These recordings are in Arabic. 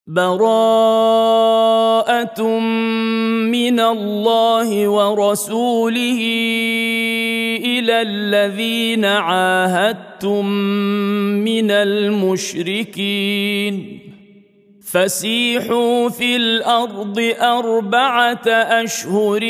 براءة من الله ورسوله إلى الذين عاهدتم من المشركين فسيحوا في الأرض 4 أشهر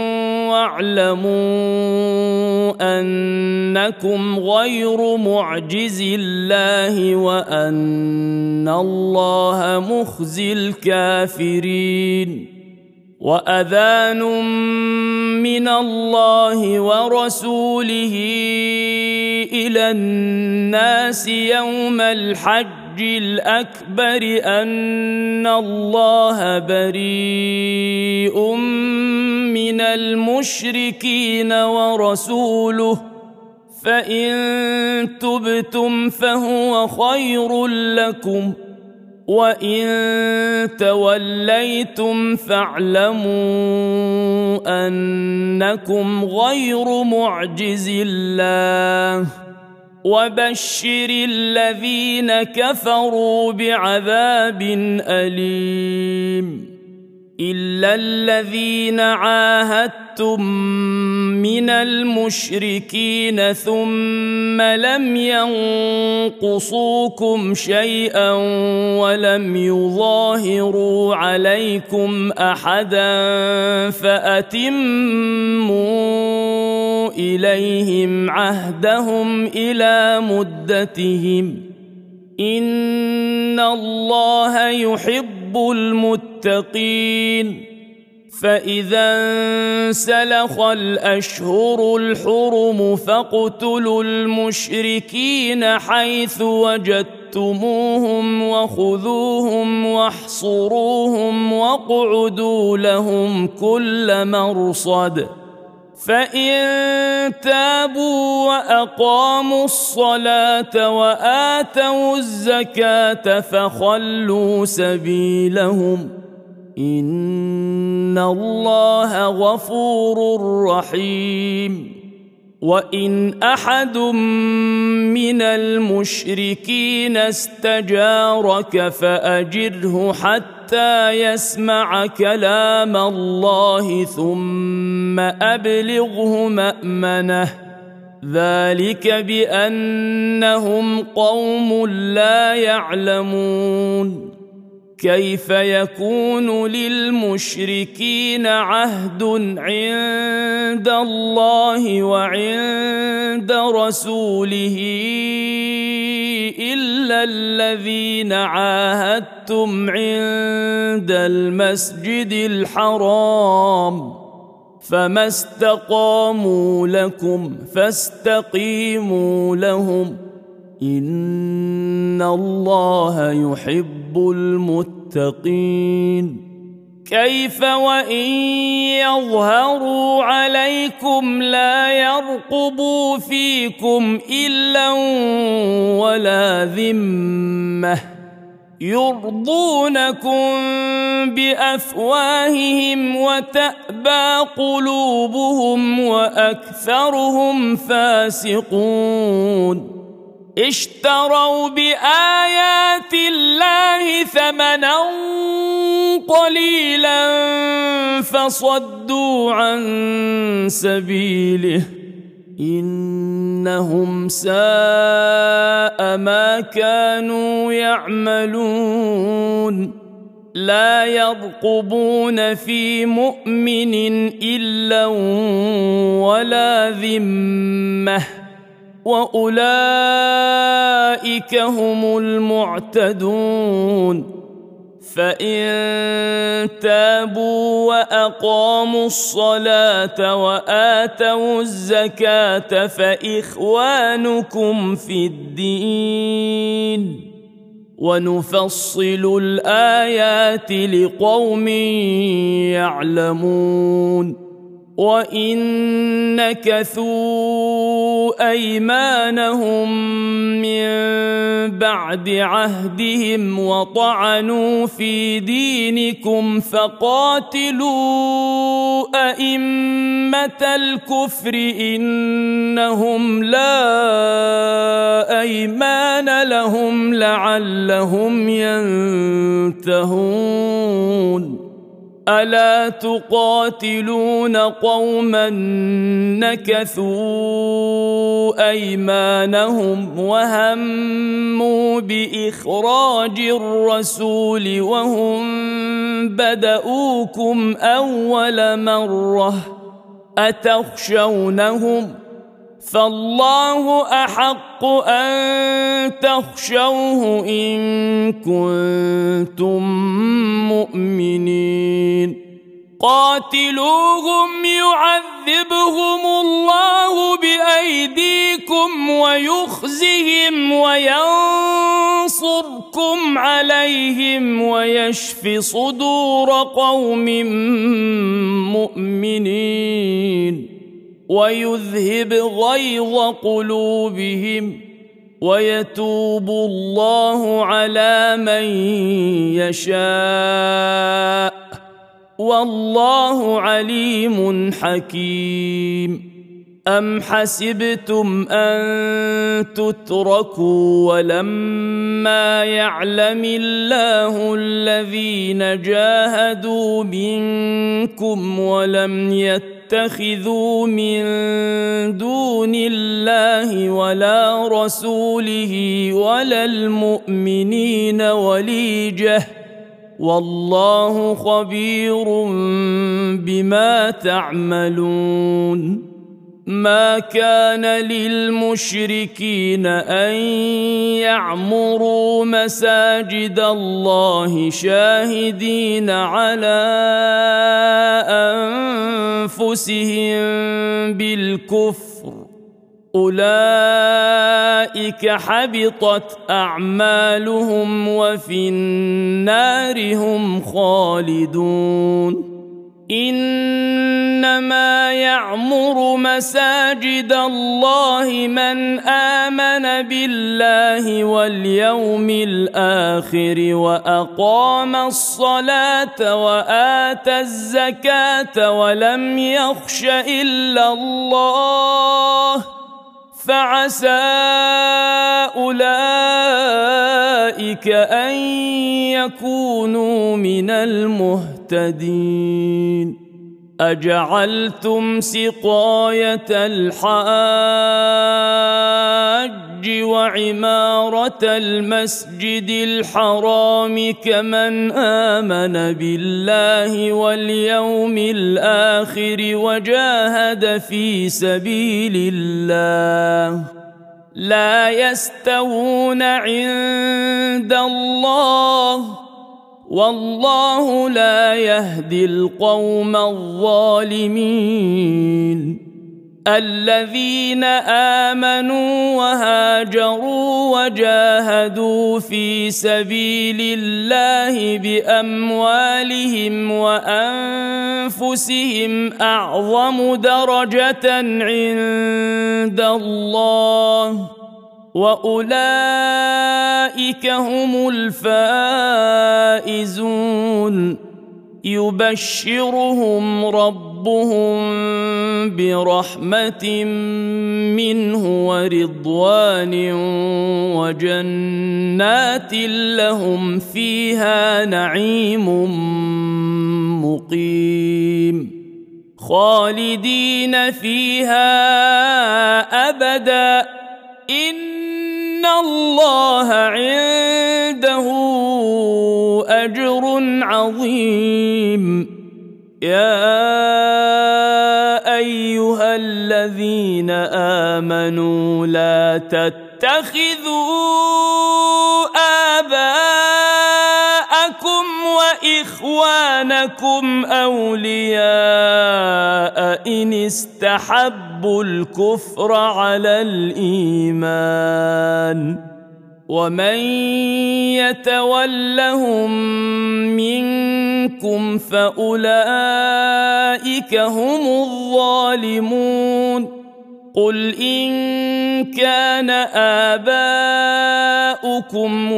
واعلموا أنكم غير معجز الله وأن الله مخزي الكافرين وأذان من الله ورسوله إلى الناس يوم الحج الأكبر أن الله بريء من المشركين ورسوله فإن تبتم فهو خير لكم وإن توليتم فاعلموا أنكم غير معجز الله وبشر الذين كفروا بعذاب أليم إلا الذين عاهدتم من المشركين ثم لم ينقصوكم شيئا ولم يظاهروا عليكم أحدا فأتموا إليهم عهدهم إلى مدتهم إن الله يحب المتقين فإذا انسلخ الأشهر الحرم فاقتلوا المشركين حيث وجدتموهم وخذوهم واحصروهم واقعدوا لهم كل مرصد فإن تابوا وأقاموا الصلاة وآتوا الزكاة فخلوا سبيلهم إن الله غفور رحيم وإن أحد من المشركين استجارك فأجره حتى يسمع كلام الله ثم أبلغه مأمنه ذلك بأنهم قوم لا يعلمون كيف يكون للمشركين عهد عند الله وعند رسوله إلا الذين عاهدتم عند المسجد الحرام فما استقاموا لكم فاستقيموا لهم إن الله يحب المتقين كيف وإن يظهروا عليكم لا يرقبوا فيكم إلا ولا ذمة يرضونكم بأفواههم وتأبى قلوبهم وأكثرهم فاسقون اشتروا بآيات الله ثمنا قليلا فصدوا عن سبيله إنهم ساء ما كانوا يعملون لا يرقبون في مؤمن إلا ولا ذمة وأولئك هم المعتدون فإن تابوا وأقاموا الصلاة وآتوا الزكاة فإخوانكم في الدين ونفصل الآيات لقوم يعلمون وإن نكثوا أيمانهم من بعد عهدهم وطعنوا في دينكم فقاتلوا أئمة الكفر إنهم لا أيمان لهم لعلهم ينتهون ألا تقاتلون قوما نكثوا أيمانهم وهموا بإخراج الرسول وهم بدؤوكم أول مرة أتخشونهم فالله أحق أن تخشوه إن كنتم مؤمنين قاتلوهم يعذبهم الله بأيديكم ويخزهم وينصركم عليهم ويشف صدور قوم مؤمنين ويذهب غيظ قلوبهم ويتوب الله على من يشاء والله عليم حكيم أم حسبتم أن تتركوا ولما يعلم الله الذين جاهدوا منكم ولم يتخذوا من دون الله ولا رسوله ولا المؤمنين وليجة والله خبير بما تعملون ما كان للمشركين أن يعمروا مساجد الله شاهدين على أنفسهم بالكفر أولئك حبطت أعمالهم وفي النار هم خالدون إنما يعمر مساجد الله من آمن بالله واليوم الآخر وأقام الصلاة وآتى الزكاة ولم يخش إلا الله فعسى أولئك أن يكونوا من المهتدين أجعلتم سقاية الحاج وعمارة المسجد الحرام كمن آمن بالله واليوم الآخر وجاهد في سبيل الله لا يستوون عند الله والله لا يهدي القوم الظالمين الذين آمنوا وهاجروا وجاهدوا في سبيل الله بأموالهم وأنفسهم أعظم درجة عند الله وأولئك هم الفائزون يبشرهم ربهم برحمة منه ورضوان وجنات لهم فيها نعيم مقيم خالدين فيها أبدا إن الله عنده أجر عظيم يا أيها الذين آمنوا لا تتخذوا آباءكم وإخوانكم أولياء إن استحبوا الكفر على الإيمان ومن يتولهم منكم منكم فأولئك هم الظالمون قل إن كان آباؤكم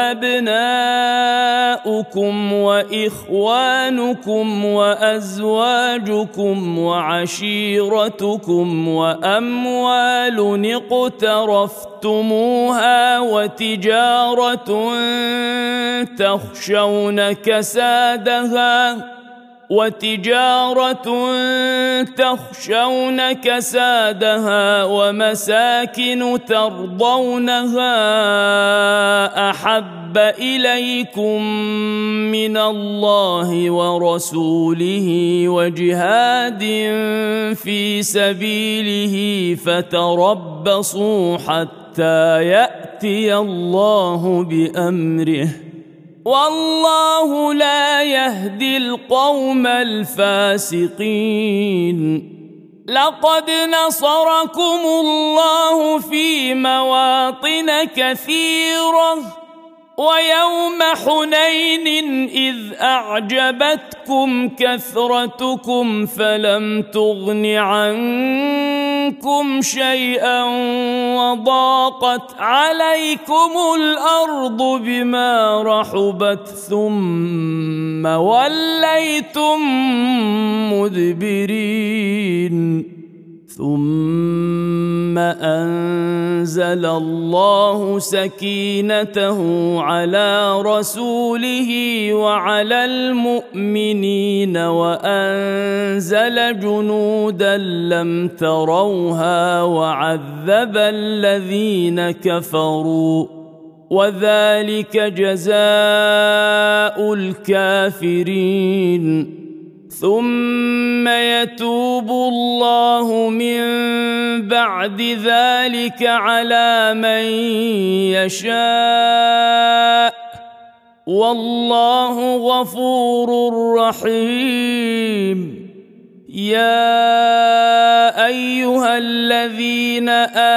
وأبناؤكم وإخوانكم وأزواجكم وعشيرتكم وأموال اقترفتموها وتجارة تخشون كسادها ومساكن ترضونها أحب إليكم من الله ورسوله وجهاد في سبيله فتربصوا حتى يأتي الله بأمره والله لا يهدي القوم الفاسقين لقد نصركم الله في مواطن كثيرة ويوم حنين إذ أعجبتكم كثرتكم فلم تغن عنكم شيئا وضاقت عليكم الأرض بما رحبت ثم وليتم مدبرين ثم أنزل الله سكينته على رسوله وعلى المؤمنين وأنزل جنودا لم تروها وعذب الذين كفروا وذلك جزاء الكافرين ثم يتوب الله من بعد ذلك على من يشاء والله غفور رحيم يا أيها الذين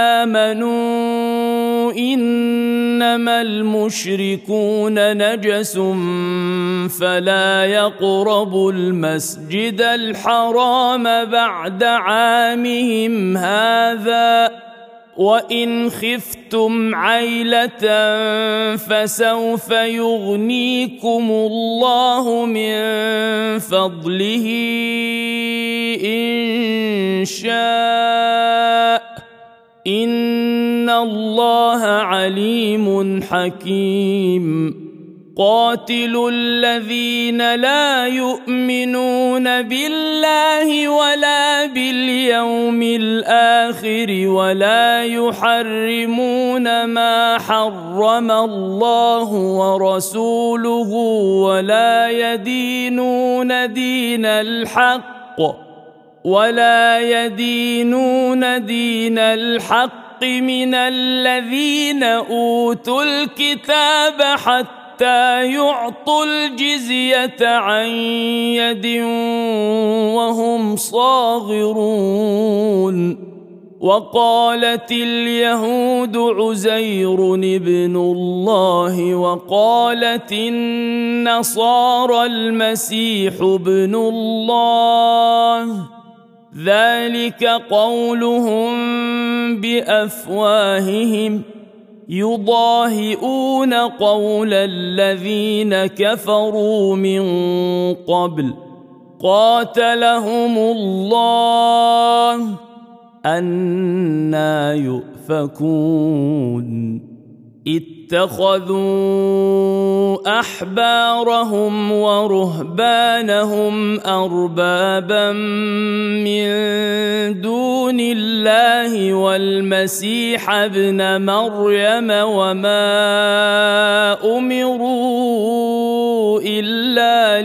آمنوا إنما المشركون نجس فلا يقربوا المسجد الحرام بعد عامهم هذا وإن خفتم عيلة فسوف يغنيكم الله من فضله إن شاء إن الله عليم حكيم قاتلوا الذين لا يؤمنون بالله ولا باليوم الآخر ولا يحرمون ما حرم الله ورسوله ولا يدينون دين الحق من الذين أوتوا الكتاب حتى يعطوا الجزية عن يد وهم صاغرون وقالت اليهود عزير ابن الله وقالت النصارى المسيح ابن الله ذلك قولهم بأفواههم يضاهئون قول الذين كفروا من قبل قاتلهم الله أنى يؤفكون اتخذوا أحبارهم ورهبانهم أربابا من دون الله والمسيح ابن مريم وما أمروا إلا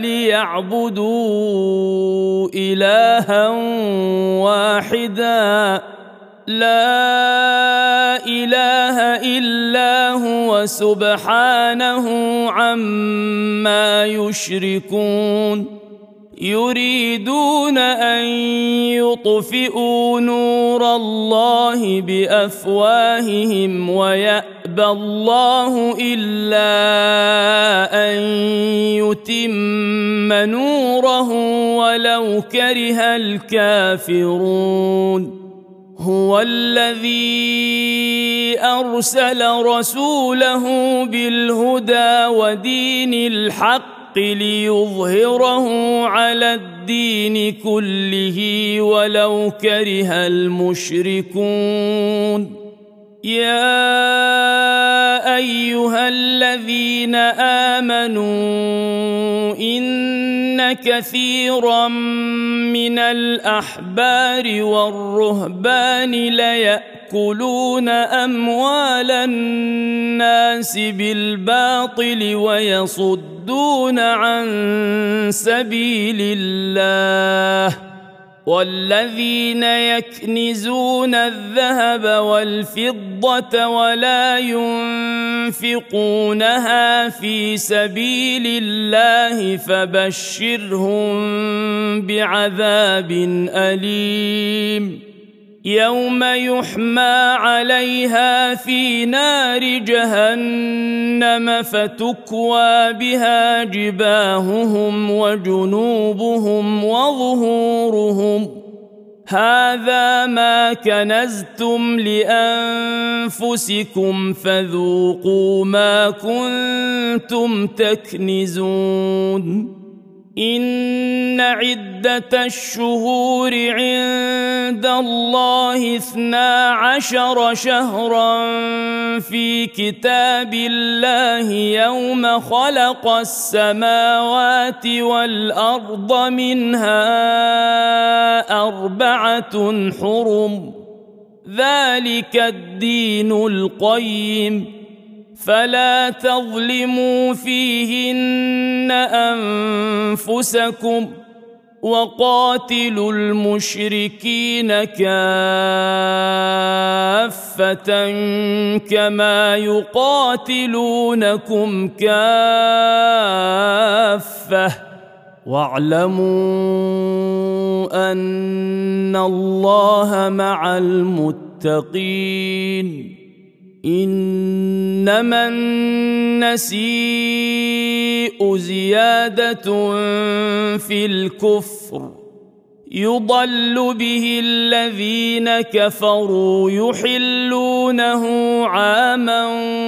ليعبدوا إلها واحدا لا إله إلا هو سبحانه عما يشركون يريدون أن يطفئوا نور الله بأفواههم ويأبى يأبى الله إلا أن يتم نوره ولو كره الكافرون هو الذي أرسل رسوله بالهدى ودين الحق ليظهره على الدين كله ولو كره المشركون يا أيها الذين آمنوا إن كثيرا من الأحبار والرهبان ليأكلون أموال الناس بالباطل ويصدون عن سبيل الله والذين يكنزون الذهب والفضة ولا ينفقونها في سبيل الله فبشرهم بعذاب أليم يوم يحمى عليها في نار جهنم فتكوى بها جباههم وجنوبهم وظهورهم هذا ما كنزتم لأنفسكم فذوقوا ما كنتم تكنزون إن عدة الشهور عند الله 12 شهرا في كتاب الله يوم خلق السماوات والأرض منها 4 حرم ذلك الدين القيم فلا تظلموا فيهن أنفسكم وقاتلوا المشركين كافة كما يقاتلونكم كافة واعلموا أن الله مع المتقين إنما النسيء زيادة في الكفر يضل به الذين كفروا يحلونه عاما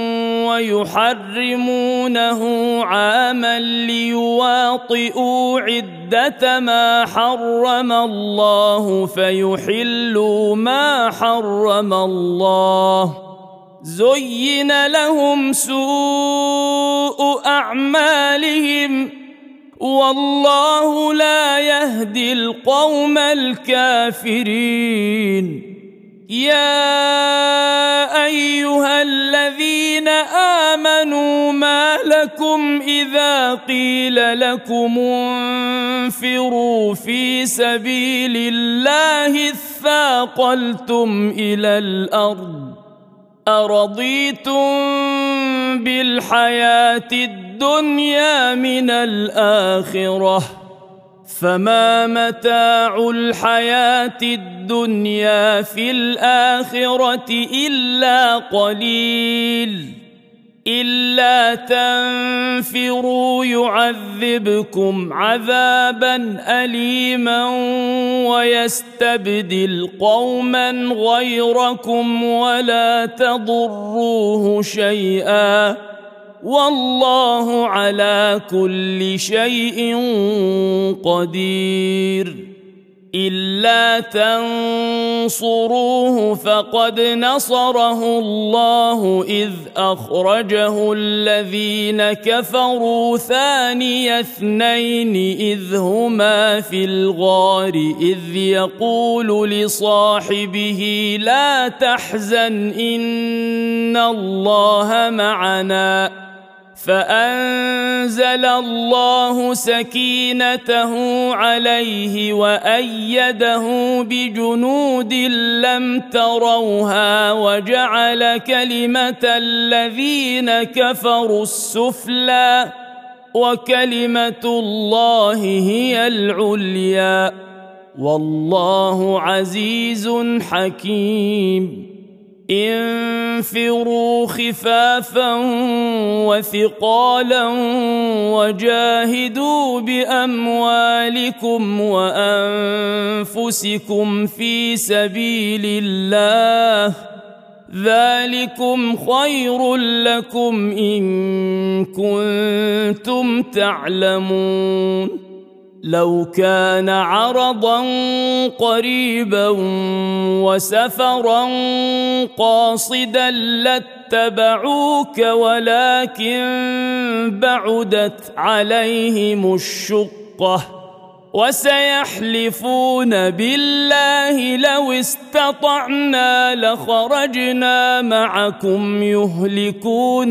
ويحرمونه عاما ليواطئوا عدة ما حرم الله فيحلوا ما حرم الله زين لهم سوء أعمالهم والله لا يهدي القوم الكافرين يا أيها الذين آمنوا ما لكم إذا قيل لكم انفروا في سبيل الله اثاقلتم إلى الأرض أرضيتم بالحياة الدنيا من الآخرة فما متاع الحياة الدنيا في الآخرة إلا قليل إلا تنفروا يعذبكم عذابا أليما ويستبدل قوما غيركم ولا تضروه شيئا والله على كل شيء قدير إلا تنصروه فقد نصره الله إذ أخرجه الذين كفروا ثاني اثنين إذ هما في الغار إذ يقول لصاحبه لا تحزن إن الله معنا فأنزل الله سكينته عليه وأيده بجنود لم تروها وجعل كلمة الذين كفروا السفلى وكلمة الله هي العليا والله عزيز حكيم انفروا خفافا وثقالا وجاهدوا بأموالكم وأنفسكم في سبيل الله ذلكم خير لكم إن كنتم تعلمون لو كان عرضا قريبا وسفرا قاصدا لاتبعوك ولكن بعدت عليهم الشقة وسيحلفون بالله لو استطعنا لخرجنا معكم يهلكون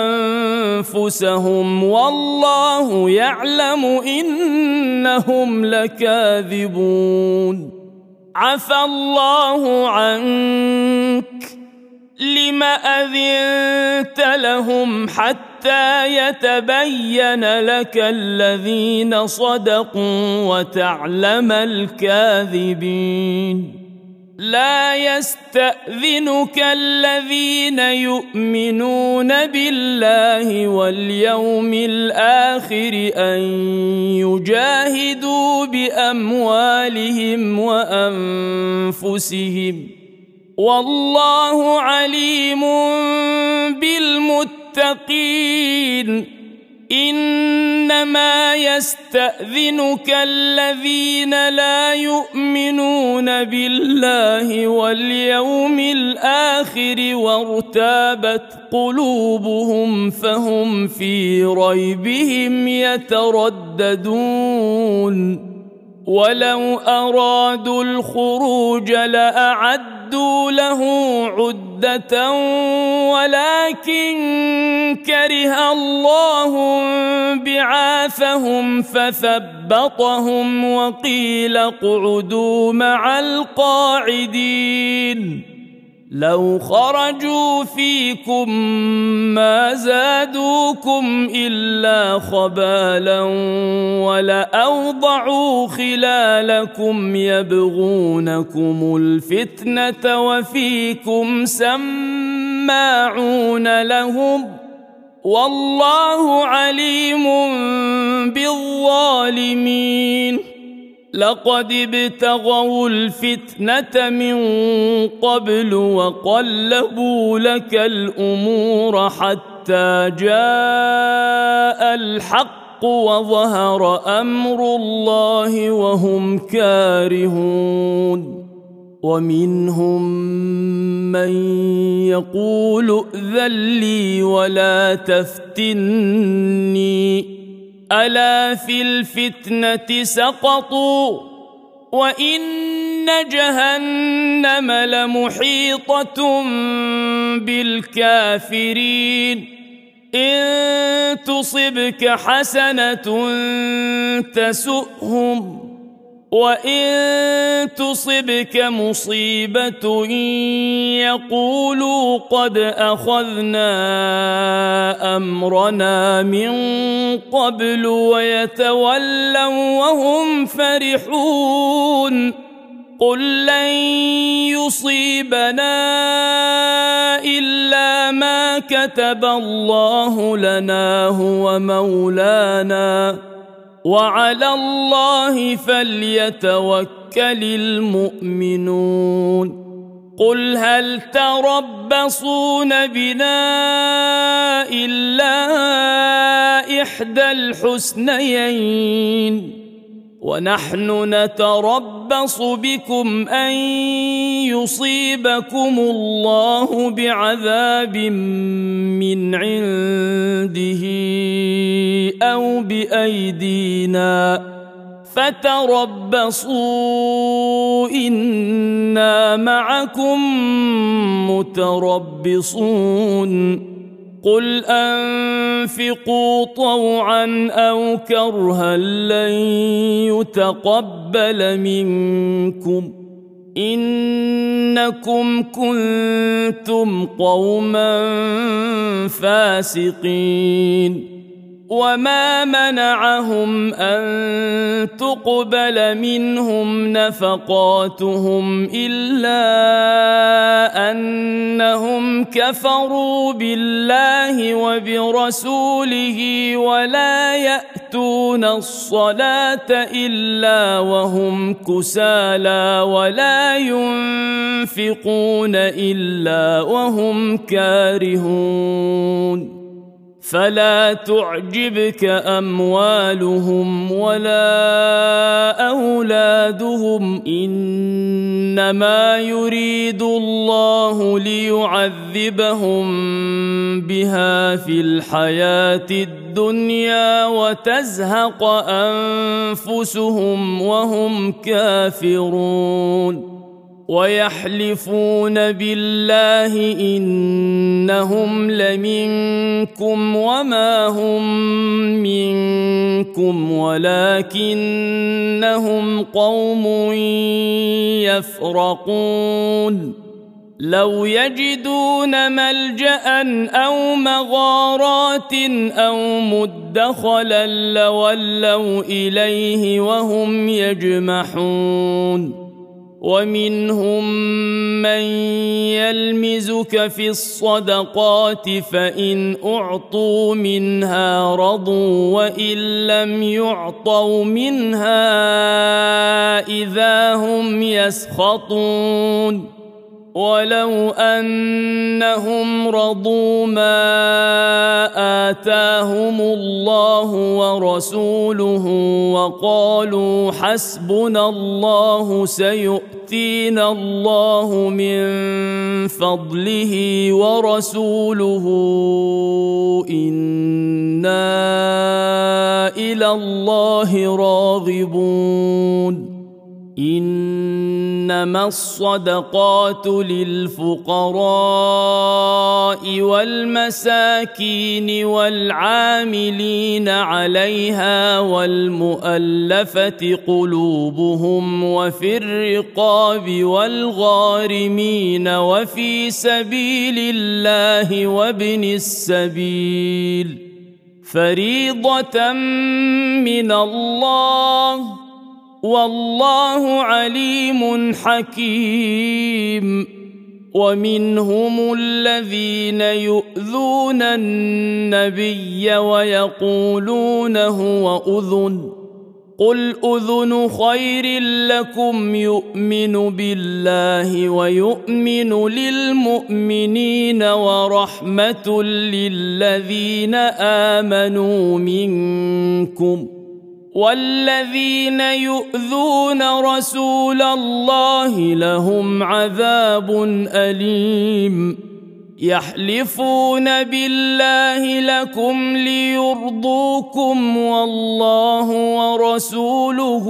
أنفسهم والله يعلم إنهم لكاذبون عفى الله عنك لم أذنت لهم حتى يتبين لك الذين صدقوا وتعلم الكاذبين لا يستأذنك الذين يؤمنون بالله واليوم الآخر أن يجاهدوا بأموالهم وأنفسهم والله عليم بالمتقين إنما يستأذنك الذين لا يؤمنون بالله واليوم الآخر وارتابت قلوبهم فهم في ريبهم يترددون ولو أرادوا الخروج لأعدوا له عدة ولكن كره الله بعاثهم فثبطهم وقيل اقعدوا مع القاعدين لو خرجوا فيكم ما زادوكم إلا خبالا ولأوضعوا خلالكم يبغونكم الفتنة وفيكم سماعون لهم والله عليم بالظالمين لقد ابتغوا الفتنة من قبل وقلبوا لك الأمور حتى جاء الحق وظهر أمر الله وهم كارهون ومنهم من يقول ائذن لي ولا تفتني ألا في الفتنة سقطوا وإن جهنم لمحيطة بالكافرين إن تصبك حسنة تسؤهم وإن تصبك مصيبة يقولوا قد أخذنا أمرنا من قبل ويتولوا وهم فرحون قل لن يصيبنا إلا ما كتب الله لنا هو مولانا وعلى الله فليتوكل المؤمنون قل هل تربصون بنا إلا إحدى الحسنيين ونحن نتربص بكم أن يصيبكم الله بعذاب من عنده أو بأيدينا فتربصوا إنا معكم متربصون قل أنفقوا طوعا أو كرها لن يتقبل منكم إنكم كنتم قوما فاسقين وما منعهم أن تقبل منهم نفقاتهم إلا أنهم كفروا بالله وبرسوله ولا يأتون الصلاة إلا وهم كسالى ولا ينفقون إلا وهم كارهون فلا تعجبك أموالهم ولا أولادهم إنما يريد الله ليعذبهم بها في الحياة الدنيا وتزهق أنفسهم وهم كافرون ويحلفون بالله إنهم لمنكم وما هم منكم ولكنهم قوم يفرقون لو يجدون ملجأ أو مغارات أو مدخلا لولوا إليه وهم يجمحون ومنهم من يلمزك في الصدقات فإن أعطوا منها رضوا وإن لم يعطوا منها إذا هم يسخطون ولو أنهم رضوا ما آتاهم الله ورسوله وقالوا حسبنا الله سيؤتينا الله من فضله ورسوله إنا إلى الله راغبون إنما الصدقات للفقراء والمساكين والعاملين عليها والمؤلفة قلوبهم وفي الرقاب والغارمين وفي سبيل الله وابن السبيل فريضة من الله والله عليم حكيم ومنهم الذين يؤذون النبي ويقولون هو أذن قل أذن خير لكم يؤمن بالله ويؤمن للمؤمنين ورحمة للذين آمنوا منكم والذين يؤذون رسول الله لهم عذاب أليم يحلفون بالله لكم ليرضوكم والله ورسوله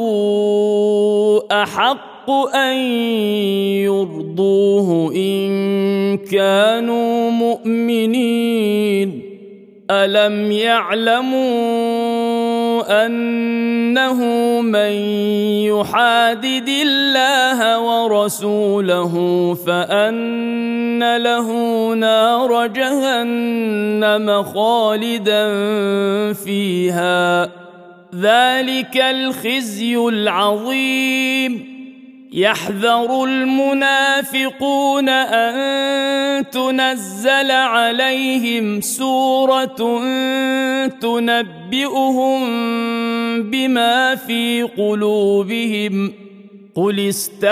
أحق أن يرضوه إن كانوا مؤمنين ألم يعلموا أنه من يحادد الله ورسوله فأن له نار جهنم خالدا فيها ذلك الخزي العظيم يحذر المنافقون أن تنزل عليهم سورة تنبئهم بما في قلوبهم قل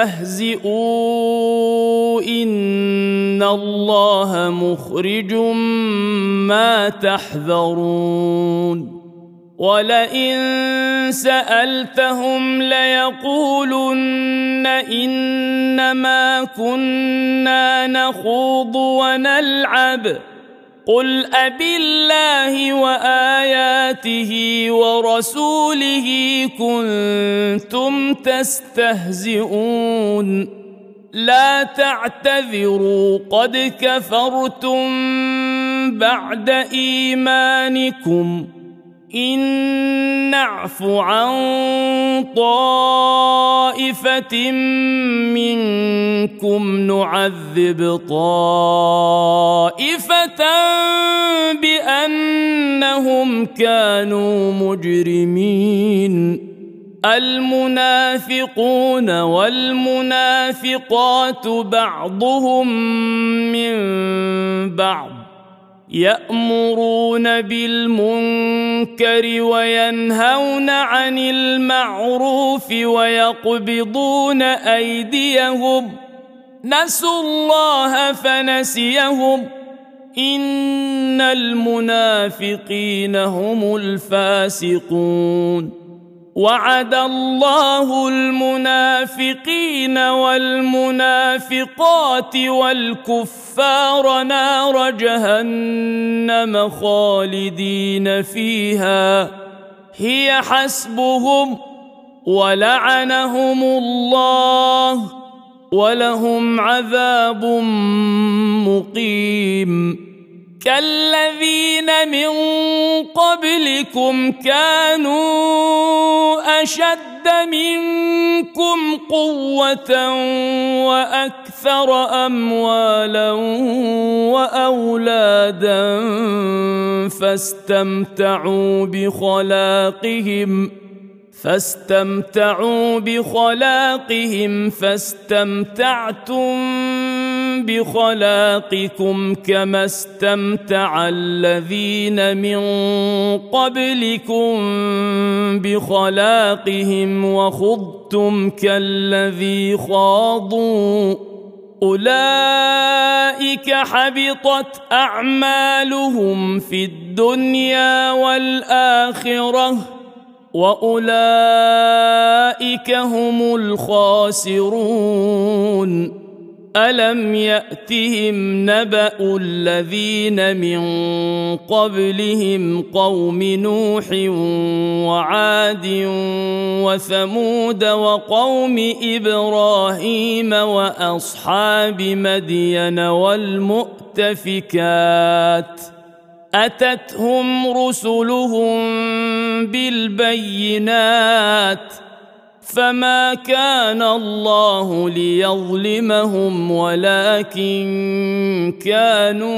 استهزئوا إن الله مخرج ما تحذرون ولئن سألتهم ليقولن إنما كنا نخوض ونلعب قل أبالله وآياته ورسوله كنتم تستهزئون لا تعتذروا قد كفرتم بعد إيمانكم إن نعف عن طائفة منكم نعذب طائفة بأنهم كانوا مجرمين المنافقون والمنافقات بعضهم من بعض يأمرون بالمنكر وينهون عن المعروف ويقبضون أيديهم نسوا الله فنسيهم إن المنافقين هم الفاسقون وعد الله المنافقين والمنافقات والكفار نار جهنم خالدين فيها هي حسبهم ولعنهم الله ولهم عذاب مقيم كالذين من قبلكم كانوا أشد منكم قوة وأكثر أموالا وأولادا فاستمتعوا بخلاقهم فاستمتعتم بخلاقكم كما استمتع الذين من قبلكم بخلاقهم وخضتم كالذي خاضوا أولئك حبطت أعمالهم في الدنيا والآخرة وأولئك هم الخاسرون ألم يأتهم نبأ الذين من قبلهم قوم نوح وعاد وثمود وقوم إبراهيم وأصحاب مدين والمؤتفكات أتتهم رسلهم بالبينات فما كان الله ليظلمهم ولكن كانوا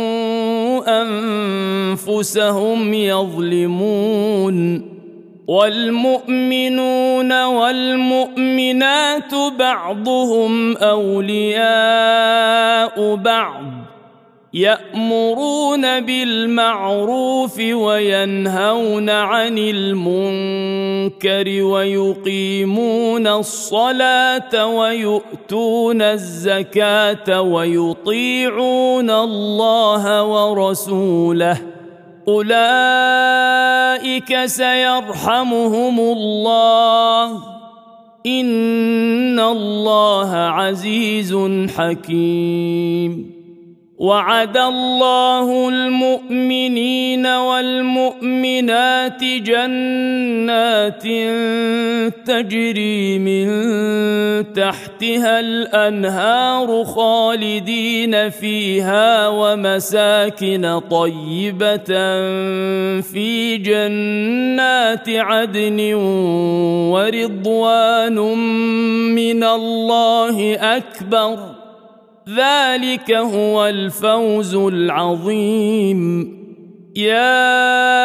أنفسهم يظلمون والمؤمنون والمؤمنات بعضهم أولياء بعض يأمرون بالمعروف وينهون عن المنكر ويقيمون الصلاة ويؤتون الزكاة ويطيعون الله ورسوله أولئك سيرحمهم الله إن الله عزيز حكيم وعد الله المؤمنين والمؤمنات جنات تجري من تحتها الأنهار خالدين فيها ومساكن طيبة في جنات عدن ورضوان من الله أكبر ذلك هو الفوز العظيم يا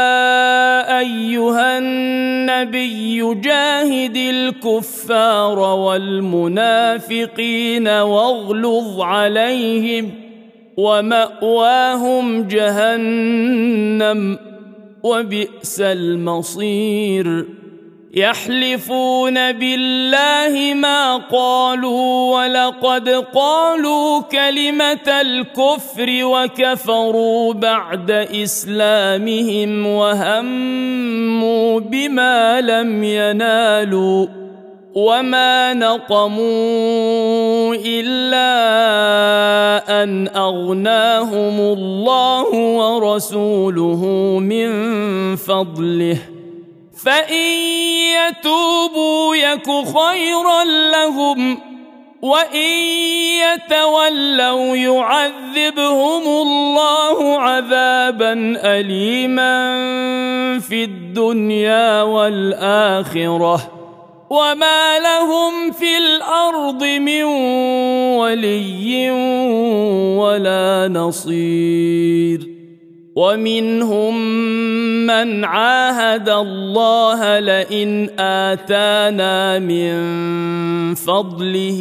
أيها النبي جاهد الكفار والمنافقين واغلظ عليهم ومأواهم جهنم وبئس المصير يحلفون بالله ما قالوا ولقد قالوا كلمة الكفر وكفروا بعد إسلامهم وهموا بما لم ينالوا وما نقموا إلا أن أغناهم الله ورسوله من فضله فإن يتوبوا يك خيرا لهم وإن يتولوا يعذبهم الله عذابا أليما في الدنيا والآخرة وما لهم في الأرض من ولي ولا نصير ومنهم من عاهد الله لئن آتانا من فضله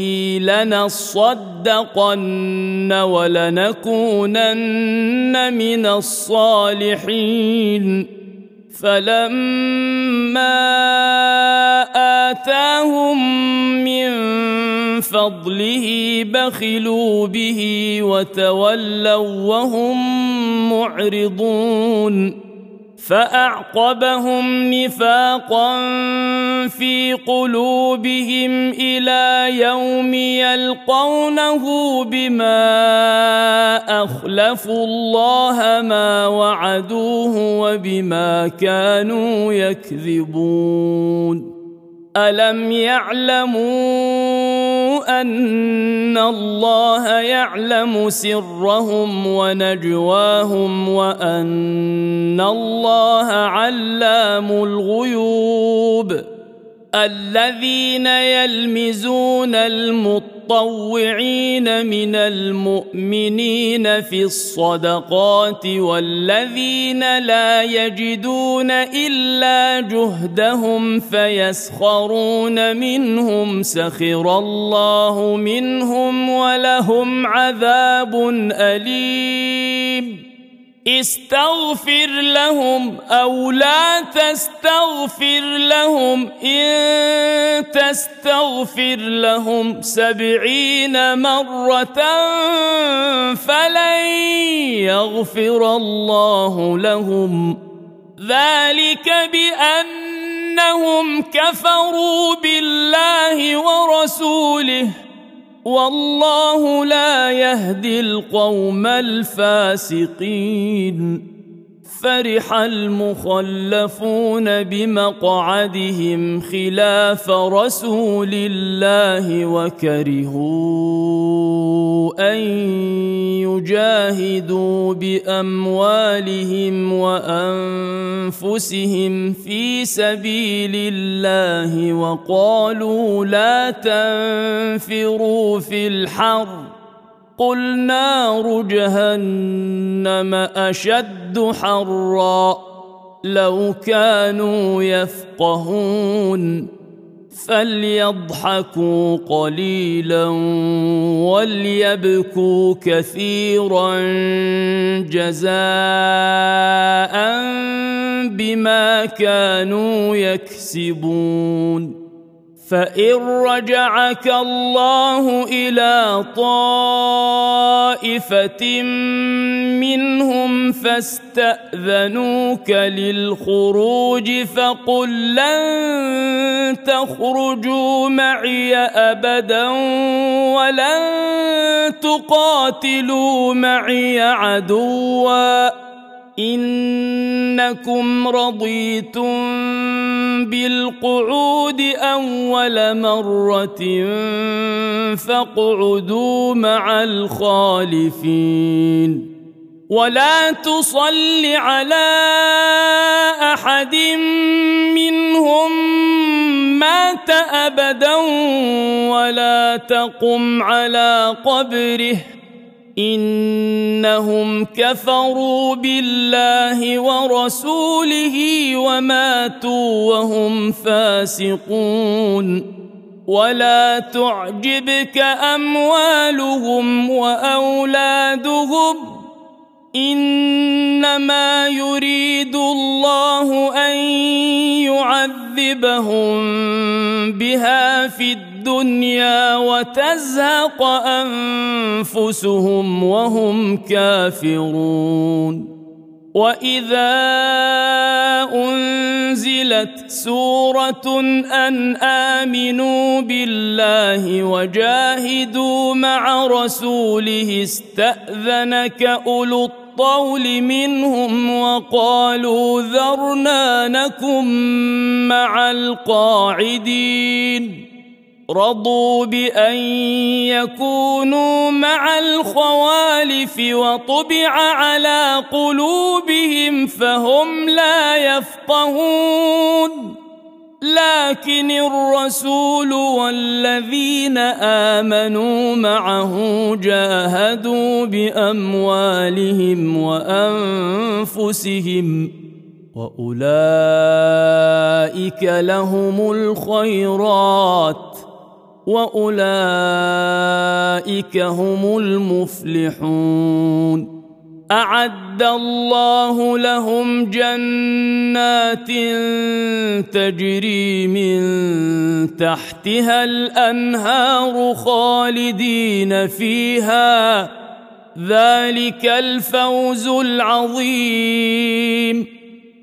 لنصدقن ولنكونن من الصالحين فلما آتاهم من فضله بخلوا به وتولوا وهم معرضون فأعقبهم نفاقا في قلوبهم إلى يوم يلقونه بما أخلفوا الله ما وعدوه وبما كانوا يكذبون ألم يعلموا أن الله يعلم سرهم ونجواهم وأن الله علام الغيوب الذين يلمزون المطوعين من المؤمنين في الصدقات والذين لا يجدون إلا جهدهم فيسخرون منهم سخر الله منهم ولهم عذاب أليم استغفر لهم أو لا تستغفر لهم إن تستغفر لهم 70 مرة فلن يغفر الله لهم ذلك بأنهم كفروا بالله ورسوله والله لا يهدي القوم الفاسقين فرح المخلفون بمقعدهم خلاف رسول الله وكرهوا أن يجاهدوا بأموالهم وأنفسهم في سبيل الله وقالوا لا تنفروا في الحر قل نار جهنم أشد حرا لو كانوا يفقهون فليضحكوا قليلا وليبكوا كثيرا جزاء بما كانوا يكسبون فإن رجعك الله إلى طائفة منهم فاستأذنوك للخروج فقل لن تخرجوا معي أبدا ولن تقاتلوا معي عدوا إنكم رضيتم بالقعود أول مرة فاقعدوا مع الخالفين ولا تصل على أحد منهم مات أبدا ولا تقم على قبره إنهم كفروا بالله ورسوله وماتوا وهم فاسقون ولا تعجبك أموالهم وأولادهم إنما يريد الله أن يعذبهم بها في الدنيا وتزهق أنفسهم وهم كافرون وإذا أنزلت سورة أن آمنوا بالله وجاهدوا مع رسوله استأذنك أولو الطول منهم وقالوا ذرنا نكن مع القاعدين رضوا بأن يكونوا مع الخوالف وطبع على قلوبهم فهم لا يفقهون لكن الرسول والذين آمنوا معه جاهدوا بأموالهم وأنفسهم وأولئك لهم الخيرات وأولئك هم المفلحون أعد الله لهم جنات تجري من تحتها الأنهار خالدين فيها ذلك الفوز العظيم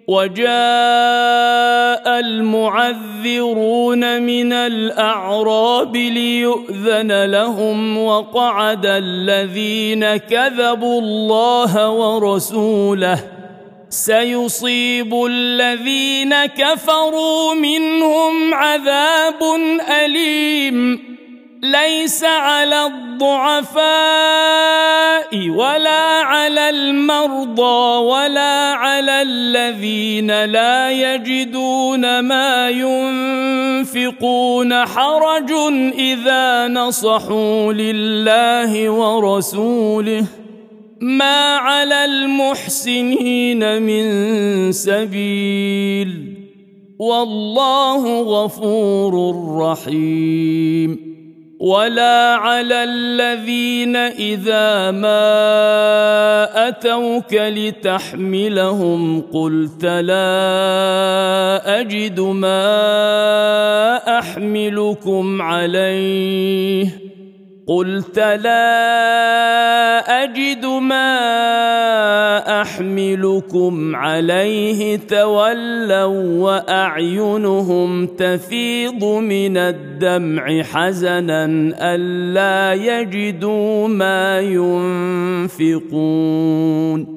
وجاء المعذرون من الأعراب ليؤذن لهم وقعد الذين كذبوا الله ورسوله سيصيب الذين كفروا منهم عذاب أليم ليس على الضعفاء ولا على المرضى ولا على الذين لا يجدون ما ينفقون حرج إذا نصحوا لله ورسوله ما على المحسنين من سبيل والله غفور رحيم ولا على الذين إذا ما أتوك لتحملهم قلت لا أجد ما أحملكم عليه تولوا وأعينهم تفيض من الدمع حزنا ألا يجدوا ما ينفقون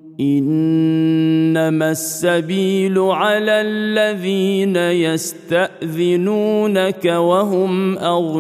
إنما السبيل على الذين يستأذنونك وهم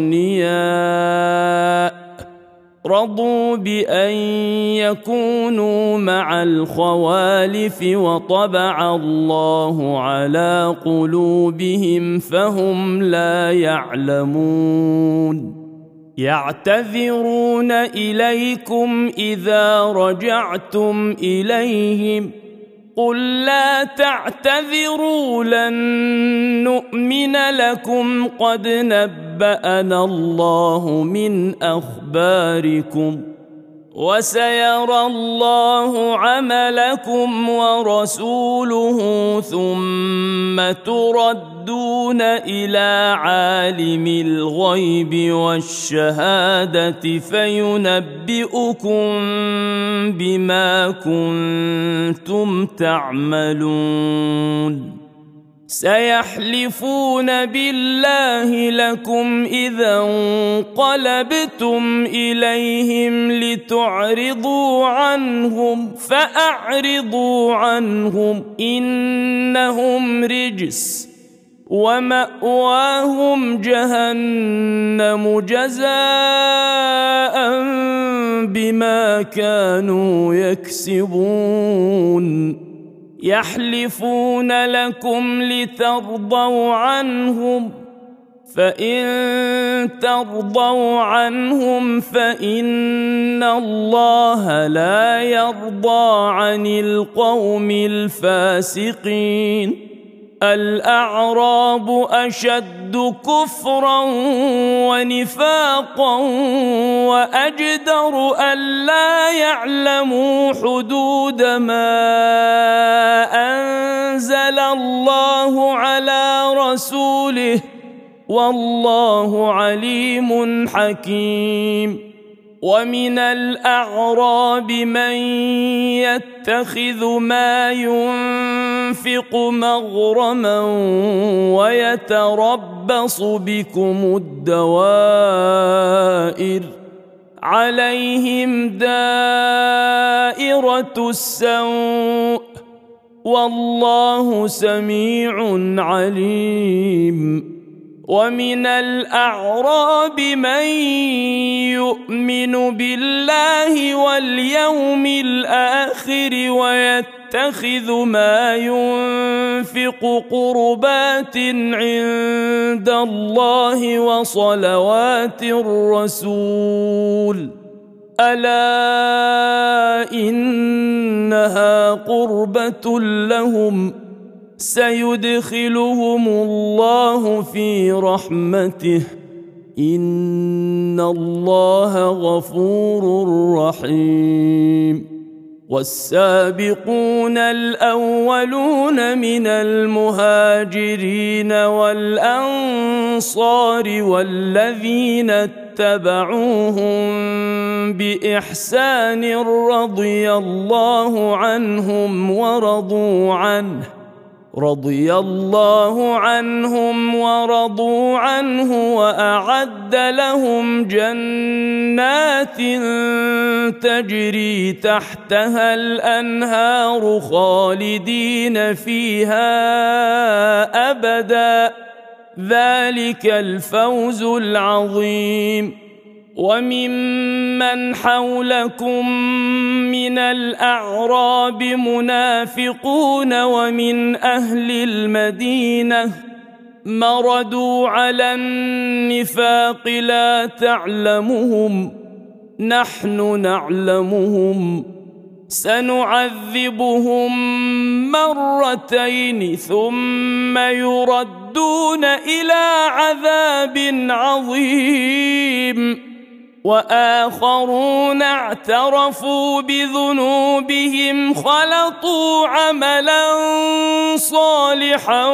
أغنياء رضوا بأن يكونوا مع الخوالف وطبع الله على قلوبهم فهم لا يعلمون يعتذرون إليكم إذا رجعتم إليهم قل لا تعتذروا لن نؤمن لكم قد نبأنا الله من أخباركم وسيرى الله عملكم ورسوله ثم تردون إلى عالم الغيب والشهادة فينبئكم بما كنتم تعملون سيحلفون بالله لكم إذا انقلبتم إليهم لتعرضوا عنهم فأعرضوا عنهم إنهم رجس ومأواهم جهنم جزاء بما كانوا يكسبون يحلفون لكم لترضوا عنهم فإن ترضوا عنهم فإن الله لا يرضى عن القوم الفاسقين الأعراب أشد كفرا ونفاقا وأجدر ألا يعلموا حدود ما أنزل الله على رسوله والله عليم حكيم ومن الأعراب من يتخذ ما ينفق مغرما ويتربص بكم الدوائر عليهم دائرة السوء والله سميع عليم ومن الأعراب من يؤمن بالله واليوم الآخر ويتخذ ما ينفق قربات عند الله وصلوات الرسول ألا إنها قربة لهم سيدخلهم الله في رحمته إن الله غفور رحيم والسابقون الأولون من المهاجرين والأنصار والذين اتبعوهم بإحسان رضي الله عنهم ورضوا عنه وأعد لهم جنات تجري تحتها الأنهار خالدين فيها أبدا ذلك الفوز العظيم وممن حولكم من الأعراب منافقون ومن أهل المدينة مردوا على النفاق لا تعلمهم نحن نعلمهم سنعذبهم مرتين ثم يردون إلى عذاب عظيم وآخرون اعترفوا بذنوبهم خلطوا عملا صالحا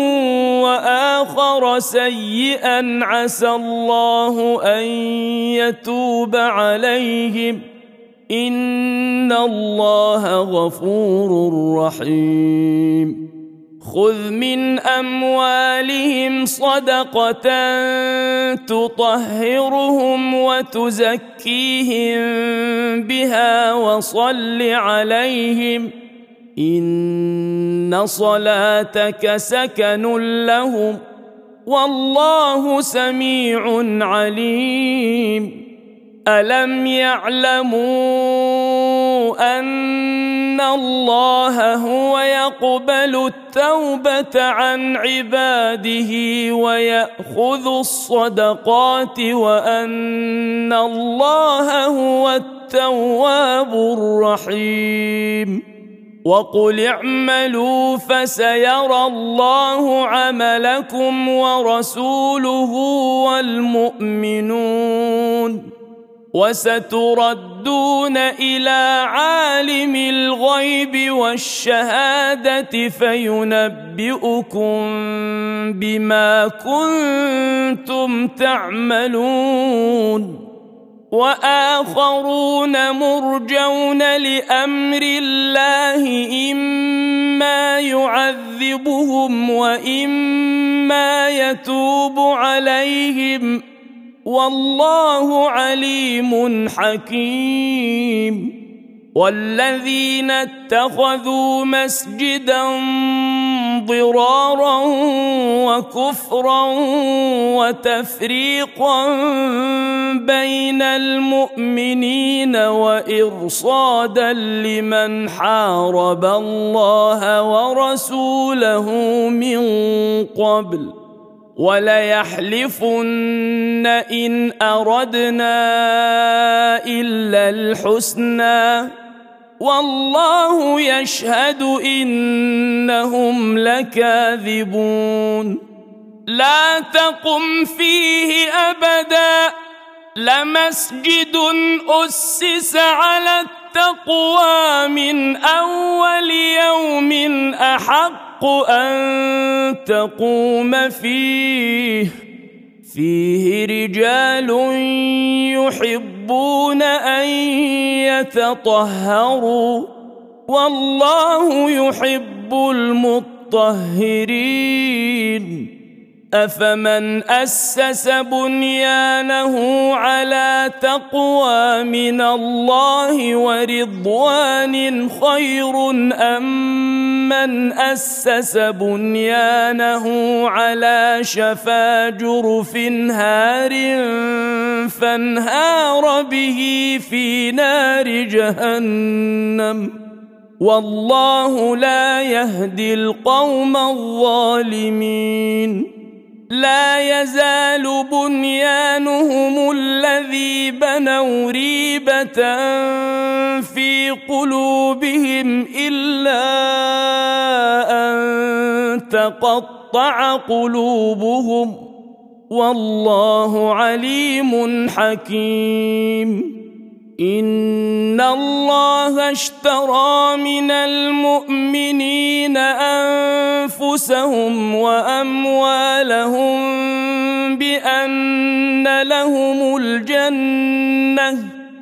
وآخر سيئا عسى الله أن يتوب عليهم إن الله غفور رحيم خذ من أموالهم صدقة تطهرهم وتزكيهم بها وصل عليهم إن صلاتك سكن لهم والله سميع عليم ألم يعلموا أن الله هو يقبل التوبة عن عباده ويأخذ الصدقات وأن الله هو التواب الرحيم وقل اعملوا فسيرى الله عملكم ورسوله والمؤمنون وستردون إلى عالم الغيب والشهادة فينبئكم بما كنتم تعملون وآخرون مرجون لأمر الله إما يعذبهم وإما يتوب عليهم والله عليم حكيم والذين اتخذوا مسجدا ضرارا وكفرا وتفريقا بين المؤمنين وإرصادا لمن حارب الله ورسوله من قبل وليحلفن إن أردنا إلا الحسنى والله يشهد إنهم لكاذبون لا تقم فيه أبدا لمسجد أسس على التقوى من أول يوم أحق أن تقوم فيه رجال يحبون أن يتطهروا والله يحب المطهرين أفمن أسس بنيانه على تقوى من الله ورضوان خير أم من أسس بنيانه على شفا جرف هار فانهار به في نار جهنم والله لا يهدي القوم الظالمين لا يزال بنيانهم الذي بنوا ريبة في قلوبهم إلا أن تقطع قلوبهم والله عليم حكيم إن الله اشترى من المؤمنين أنفسهم وأموالهم بأن لهم الجنة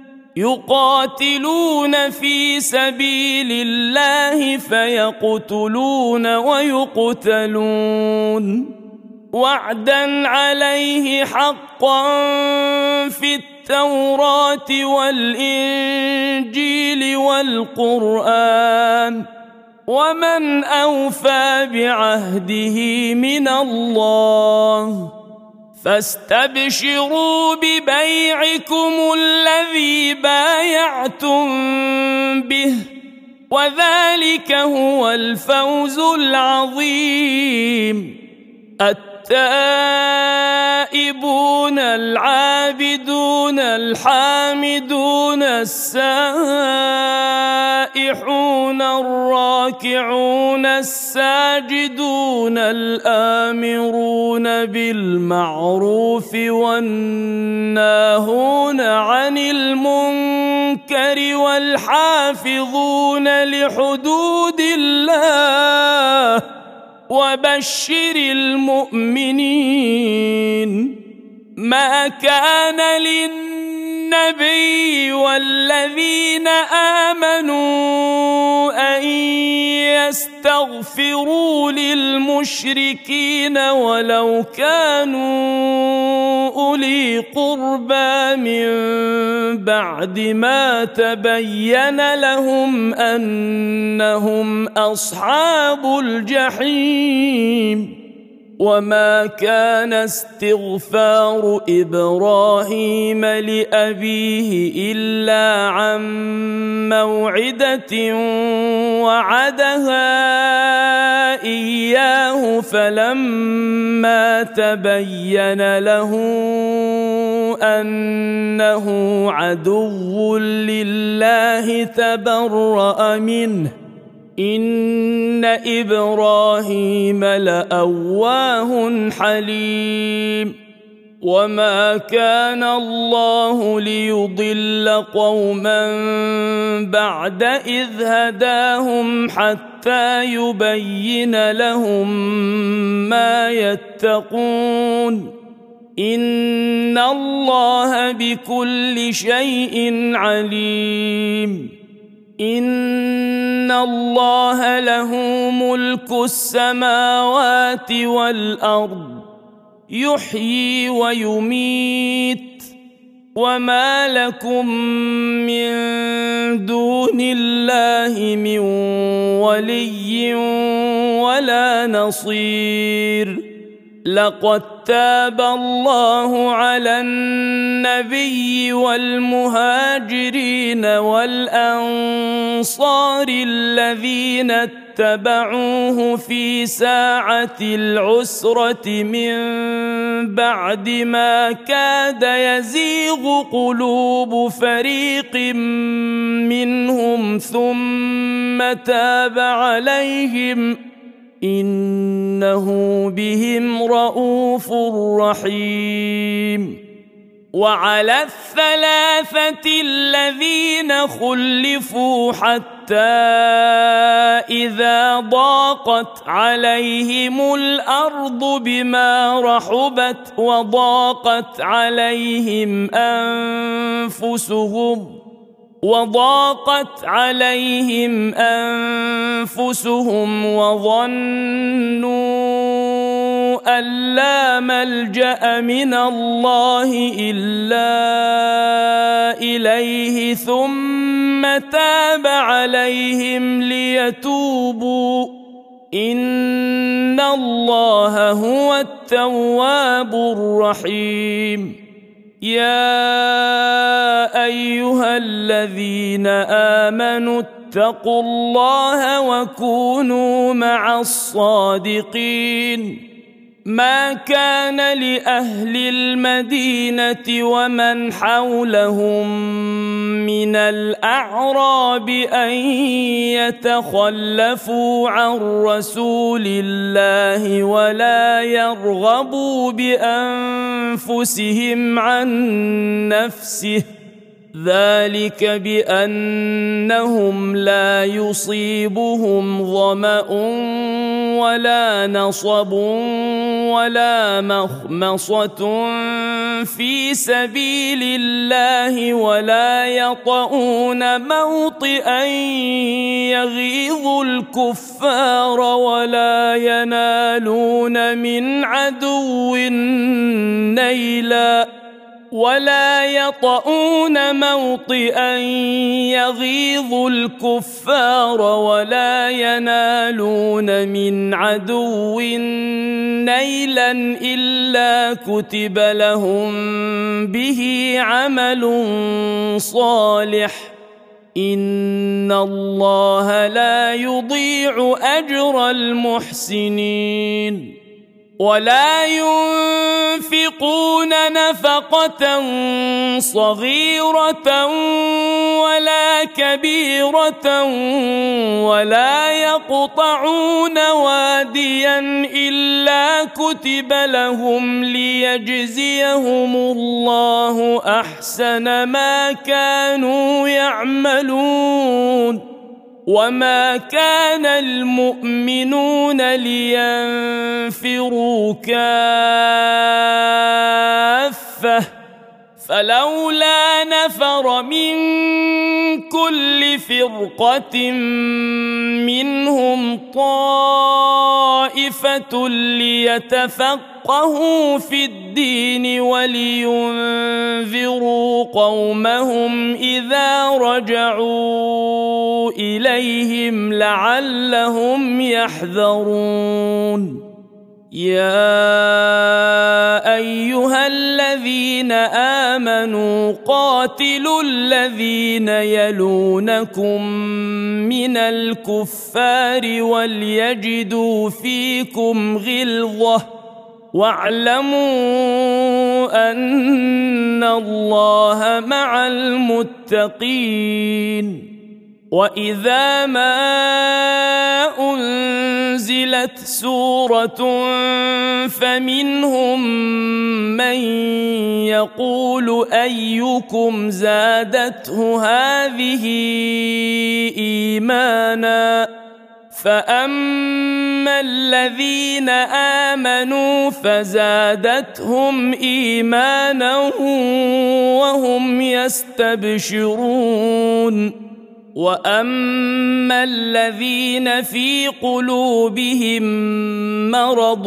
يقاتلون في سبيل الله فيقتلون ويقتلون وعدا عليه حقا في التوراة والإنجيل والقرآن ومن أوفى بعهده من الله فاستبشروا ببيعكم الذي بايعتم به وذلك هو الفوز العظيم التائبون العابدون الحامدون السائحون الراكعون الساجدون الآمرون بالمعروف والناهون عن المنكر والحافظون لحدود الله وبشر المؤمنين ما كان للنبي والذين آمنوا أن يستغفروا للمشركين ولو كانوا أولي قربى من بعد ما تبين لهم أنهم أصحاب الجحيم وما كان استغفار إبراهيم لأبيه إلا عن موعدة وعدها إياه فلما تبين له أنه عدو لله تبرأ منه إن إبراهيم لأواه حليم وما كان الله ليضل قوما بعد إذ هداهم حتى يبين لهم ما يتقون إن الله بكل شيء عليم إن الله له ملك السماوات والأرض يحيي ويميت وما لكم من دون الله من ولي ولا نصير لقد تاب الله على النبي والمهاجرين والأنصار الذين اتبعوه في ساعة العسرة من بعد ما كاد يزيغ قلوب فريق منهم ثم تاب عليهم إنه بهم رءوف رحيم وعلى الثلاثة الذين خلفوا حتى إذا ضاقت عليهم الأرض بما رحبت وضاقت عليهم أنفسهم وظنوا أن لا ملجأ من الله إلا إليه ثم تاب عليهم ليتوبوا إن الله هو التواب الرحيم يا أيها الذين آمنوا اتقوا الله وكونوا مع الصادقين ما كان لأهل المدينة ومن حولهم من الأعراب أن يتخلفوا عن رسول الله ولا يرغبوا بأنفسهم عن نفسه ذلك بأنهم لا يصيبهم ظمأ ولا نصب ولا مخمصة في سبيل الله ولا يطؤون موطئا يغيظ الكفار ولا ينالون من عدو نيلا ولا يطؤون موطئا يغيظ الكفار ولا ينالون من عدو نيلا إلا كتب لهم به عمل صالح إن الله لا يضيع أجر المحسنين ولا ينفقون نفقة صغيرة ولا كبيرة ولا يقطعون واديا إلا كتب لهم ليجزيهم الله أحسن ما كانوا يعملون وما كان المؤمنون لينفروا كافة فلولا نفر من كل فرقة منهم طائفة ليتفقهوا في الدين ولينذروا قومهم إذا رجعوا إليهم لعلهم يحذرون يا أيها الذين آمنوا قاتلوا الذين يلونكم من الكفار وليجدوا فيكم غلظة واعلموا أن الله مع المتقين وإذا ما أنزلت سورة فمنهم من يقول أيكم زادته هذه إيمانا فأما الذين آمنوا فزادتهم إيمانا وهم يستبشرون وأما الذين في قلوبهم مرض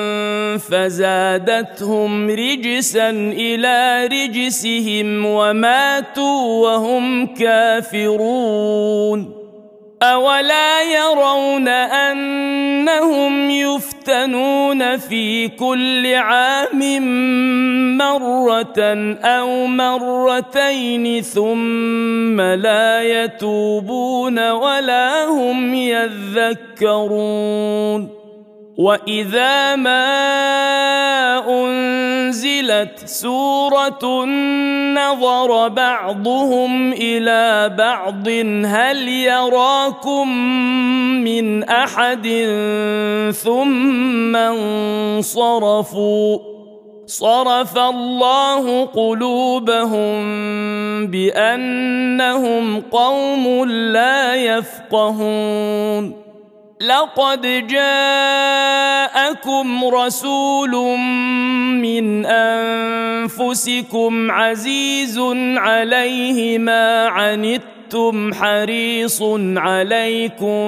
فزادتهم رجسا إلى رجسهم وماتوا وهم كافرون أولا يرون أنهم يفتنون في كل عام مرة أو مرتين ثم لا يتوبون ولا هم يذكرون وإذا ما أنزلت سورة نظر بعضهم إلى بعض هل يراكم من أحد ثم انصرفوا صرف الله قلوبهم بأنهم قوم لا يفقهون لقد جاءكم رسول من أنفسكم عزيز عليه ما عنتم عنتم حريص عليكم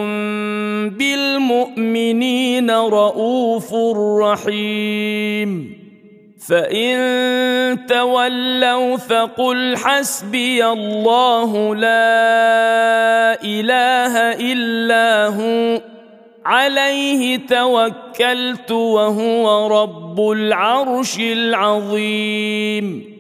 بالمؤمنين رؤوف رحيم فإن تولوا فقل حسبي الله لا إله إلا هو عليه توكلت وهو رب العرش العظيم